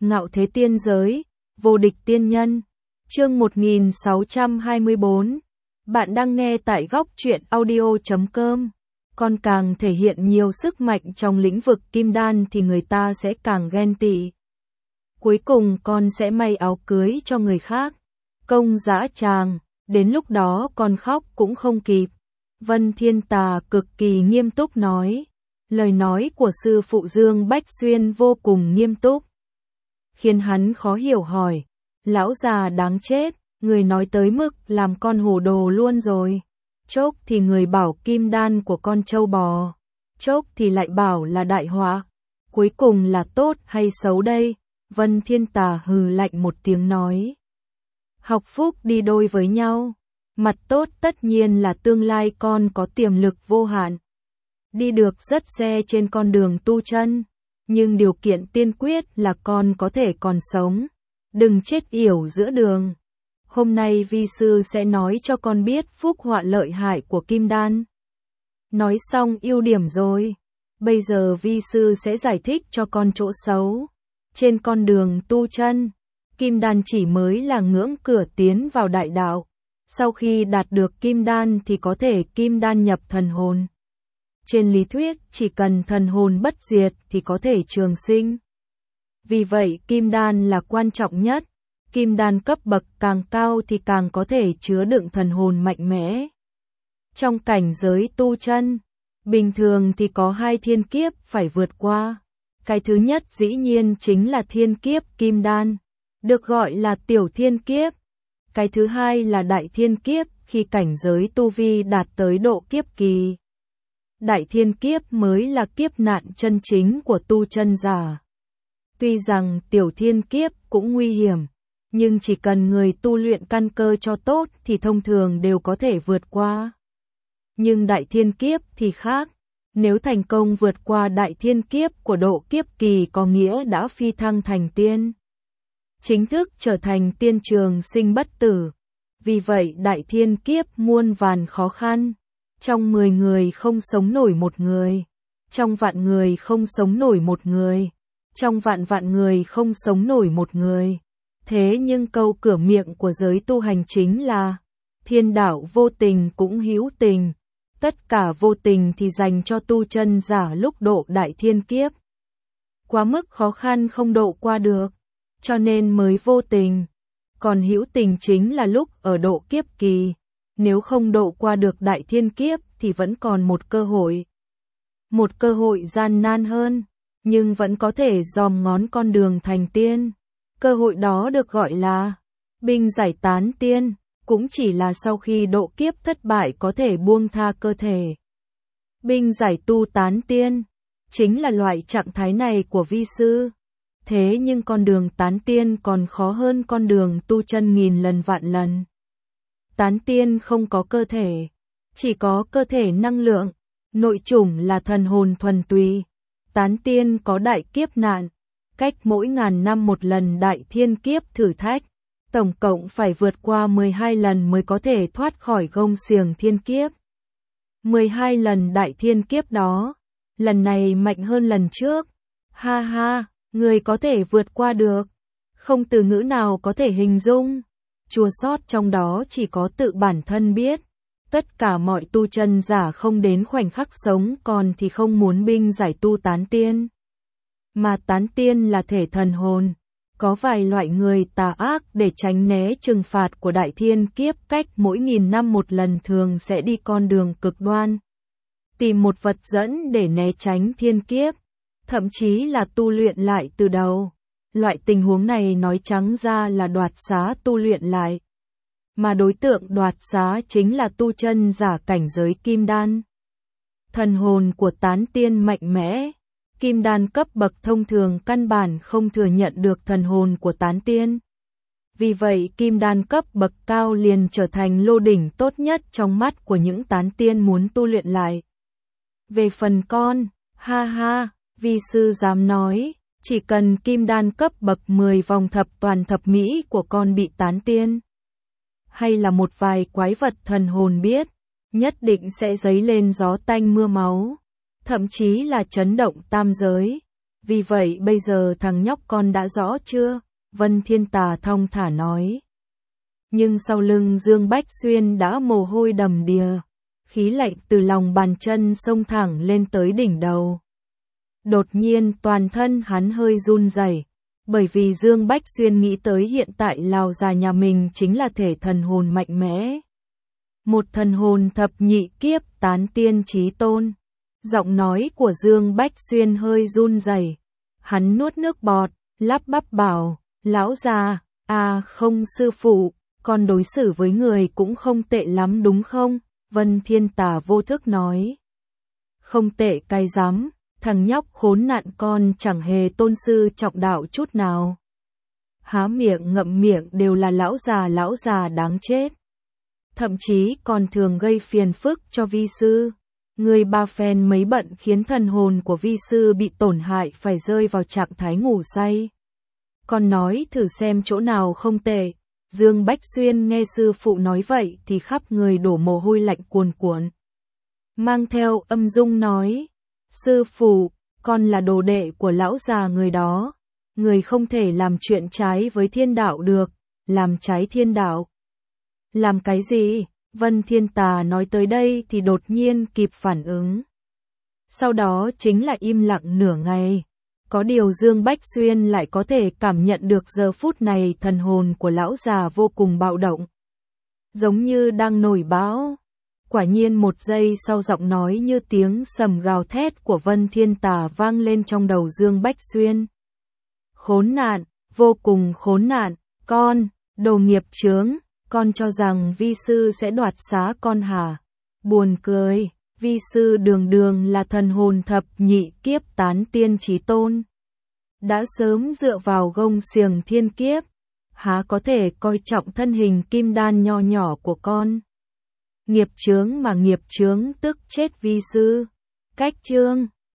Ngạo thế tiên giới, vô địch tiên nhân. Chương 1624. Bạn đang nghe tại góc truyện audio.com. Con càng thể hiện nhiều sức mạnh trong lĩnh vực kim đan thì người ta sẽ càng ghen tị. Cuối cùng con sẽ may áo cưới cho người khác. Công dã tràng, đến lúc đó con khóc cũng không kịp. Vân Thiên Tà cực kỳ nghiêm túc nói. Lời nói của sư phụ Dương Bách Xuyên vô cùng nghiêm túc, khiến hắn khó hiểu hỏi. Lão già đáng chết, người nói tới mức làm con hồ đồ luôn rồi. Chốc thì người bảo kim đan của con trâu bò, chốc thì lại bảo là đại họa. Cuối cùng là tốt hay xấu đây? Vân Thiên Tà hừ lạnh một tiếng nói. Học phúc đi đôi với nhau. Mặt tốt tất nhiên là tương lai con có tiềm lực vô hạn, đi được rất xe trên con đường tu chân. Nhưng điều kiện tiên quyết là con có thể còn sống, đừng chết yểu giữa đường. Hôm nay vi sư sẽ nói cho con biết phúc họa lợi hại của kim đan. Nói xong ưu điểm rồi, bây giờ vi sư sẽ giải thích cho con chỗ xấu. Trên con đường tu chân, kim đan chỉ mới là ngưỡng cửa tiến vào đại đạo. Sau khi đạt được kim đan thì có thể kim đan nhập thần hồn. Trên lý thuyết, chỉ cần thần hồn bất diệt thì có thể trường sinh. Vì vậy, kim đan là quan trọng nhất. Kim đan cấp bậc càng cao thì càng có thể chứa đựng thần hồn mạnh mẽ. Trong cảnh giới tu chân, bình thường thì có 2 thiên kiếp phải vượt qua. Cái thứ nhất dĩ nhiên chính là thiên kiếp kim đan, được gọi là tiểu thiên kiếp. Cái thứ hai là đại thiên kiếp, khi cảnh giới tu vi đạt tới độ kiếp kỳ. Đại thiên kiếp mới là kiếp nạn chân chính của tu chân giả. Tuy rằng tiểu thiên kiếp cũng nguy hiểm, nhưng chỉ cần người tu luyện căn cơ cho tốt thì thông thường đều có thể vượt qua. Nhưng đại thiên kiếp thì khác, nếu thành công vượt qua đại thiên kiếp của độ kiếp kỳ có nghĩa đã phi thăng thành tiên, chính thức trở thành tiên trường sinh bất tử. Vì vậy đại thiên kiếp muôn vàn khó khăn. Trong 10 người không sống nổi một người, trong vạn người không sống nổi một người, trong vạn người không sống nổi một người. Thế nhưng câu cửa miệng của giới tu hành chính là thiên đạo vô tình cũng hữu tình. Tất cả vô tình thì dành cho tu chân giả lúc độ đại thiên kiếp. Quá mức khó khăn không độ qua được, cho nên mới vô tình. Còn hữu tình chính là lúc ở độ kiếp kỳ. Nếu không độ qua được đại thiên kiếp thì vẫn còn một cơ hội. Một cơ hội gian nan hơn, nhưng vẫn có thể dòm ngón con đường thành tiên. Cơ hội đó được gọi là binh giải tán tiên, cũng chỉ là sau khi độ kiếp thất bại có thể buông tha cơ thể. Binh giải tu tán tiên, chính là loại trạng thái này của vi sư. Thế nhưng con đường tán tiên còn khó hơn con đường tu chân nghìn lần vạn lần. Tán tiên không có cơ thể, chỉ có cơ thể năng lượng, nội chủng là thần hồn thuần túy. Tán tiên có đại kiếp nạn, cách mỗi ngàn năm một lần đại thiên kiếp thử thách, tổng cộng phải vượt qua 12 lần mới có thể thoát khỏi gông xiềng thiên kiếp. 12 lần đại thiên kiếp đó, lần này mạnh hơn lần trước. Ha ha, người có thể vượt qua được, không từ ngữ nào có thể hình dung. Chua xót trong đó chỉ có tự bản thân biết. Tất cả mọi tu chân giả không đến khoảnh khắc sống còn thì không muốn binh giải tu tán tiên. Mà tán tiên là thể thần hồn. Có vài loại người tà ác để tránh né trừng phạt của đại thiên kiếp cách mỗi 1000 năm một lần thường sẽ đi con đường cực đoan. Tìm một vật dẫn để né tránh thiên kiếp. Thậm chí là tu luyện lại từ đầu. Loại tình huống này nói trắng ra là đoạt xá tu luyện lại. Mà đối tượng đoạt xá chính là tu chân giả cảnh giới kim đan. Thần hồn của tán tiên mạnh mẽ. Kim đan cấp bậc thông thường căn bản không thừa nhận được thần hồn của tán tiên. Vì vậy kim đan cấp bậc cao liền trở thành lô đỉnh tốt nhất trong mắt của những tán tiên muốn tu luyện lại. Về phần con, ha ha, vi sư dám nói. Chỉ cần kim đan cấp bậc 10 vòng thập toàn thập mỹ của con bị tán tiên, hay là một vài quái vật thần hồn biết, nhất định sẽ dấy lên gió tanh mưa máu, thậm chí là chấn động tam giới. Vì vậy bây giờ thằng nhóc con đã rõ chưa? Vân Thiên Tà thong thả nói. Nhưng sau lưng Dương Bách Xuyên đã mồ hôi đầm đìa, khí lạnh từ lòng bàn chân xông thẳng lên tới đỉnh đầu. Đột nhiên toàn thân hắn hơi run rẩy, bởi vì Dương Bách Xuyên nghĩ tới hiện tại lão già nhà mình chính là thể thần hồn mạnh mẽ. Một thần hồn thập nhị kiếp tán tiên chí tôn. Giọng nói của Dương Bách Xuyên hơi run rẩy. Hắn nuốt nước bọt, lắp bắp bảo, lão già, không sư phụ, con đối xử với người cũng không tệ lắm đúng không? Vân Thiên Tà vô thức nói. Không tệ cái rắm, thằng nhóc khốn nạn con chẳng hề tôn sư trọng đạo chút nào. Há miệng ngậm miệng đều là lão già đáng chết. Thậm chí còn thường gây phiền phức cho vi sư. Người ba phen mấy bận khiến thần hồn của vi sư bị tổn hại phải rơi vào trạng thái ngủ say. Con nói thử xem chỗ nào không tệ. Dương Bách Xuyên nghe sư phụ nói vậy thì khắp người đổ mồ hôi lạnh cuồn cuộn. Mang theo âm dung nói, sư phụ, con là đồ đệ của lão già người đó. Người không thể làm chuyện trái với thiên đạo được, làm trái thiên đạo. Làm cái gì? Vân Thiên Tà nói tới đây thì đột nhiên kịp phản ứng. Sau đó chính là im lặng nửa ngày. Có điều Dương Bách Xuyên lại có thể cảm nhận được giờ phút này thần hồn của lão già vô cùng bạo động. Giống như đang nổi bão. Quả nhiên một giây sau giọng nói như tiếng sầm gào thét của Vân Thiên Tà vang lên trong đầu Dương Bách Xuyên. Khốn nạn, vô cùng khốn nạn, con, đồ nghiệp chướng, con cho rằng vi sư sẽ đoạt xá con hả? Buồn cười, vi sư đường đường là thần hồn thập nhị kiếp tán tiên chí tôn. Đã sớm dựa vào gông xiềng thiên kiếp, há có thể coi trọng thân hình kim đan nho nhỏ của con. Nghiệp chướng mà nghiệp chướng tức chết vi sư. Cách chương